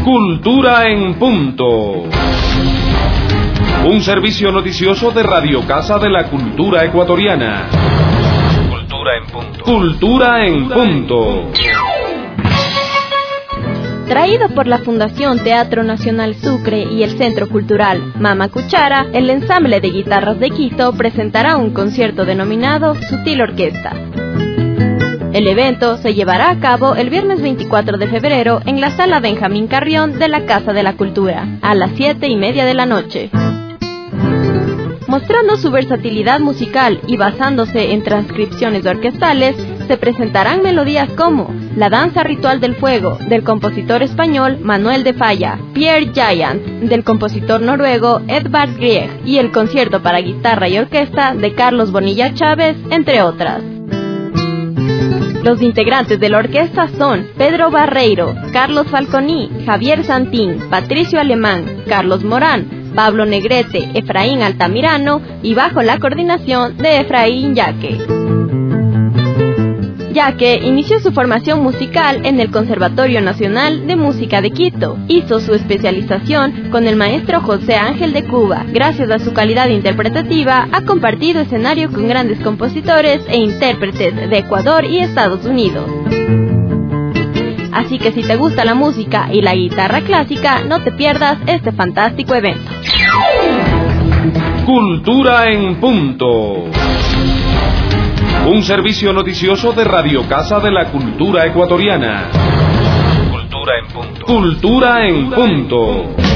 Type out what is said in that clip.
Cultura en Punto. Un servicio noticioso de Radio Casa de la Cultura Ecuatoriana. Cultura en Punto. Cultura en Punto. Traído por la Fundación Teatro Nacional Sucre y el Centro Cultural Mama Cuchara, el ensamble de guitarras de Quito presentará un concierto denominado Sutil Orquesta. El evento se llevará a cabo el viernes 24 de febrero en la Sala Benjamín Carrión de la Casa de la Cultura, a las 7:30 de la noche. Mostrando su versatilidad musical y basándose en transcripciones orquestales, se presentarán melodías como La Danza Ritual del Fuego, del compositor español Manuel de Falla, Pierre Giant, del compositor noruego Edvard Grieg, y el concierto para guitarra y orquesta de Carlos Bonilla Chávez, entre otras. Los integrantes de la orquesta son Pedro Barreiro, Carlos Falconi, Javier Santín, Patricio Alemán, Carlos Morán, Pablo Negrete, Efraín Altamirano y bajo la coordinación de Efraín Yaque. Yaque inició su formación musical en el Conservatorio Nacional de Música de Quito. Hizo su especialización con el maestro José Ángel de Cuba. Gracias a su calidad interpretativa, ha compartido escenario con grandes compositores e intérpretes de Ecuador y Estados Unidos. Así que si te gusta la música y la guitarra clásica, no te pierdas este fantástico evento. Cultura en Punto. Un servicio noticioso de Radio Casa de la Cultura Ecuatoriana. Cultura en Punto. Cultura en Punto.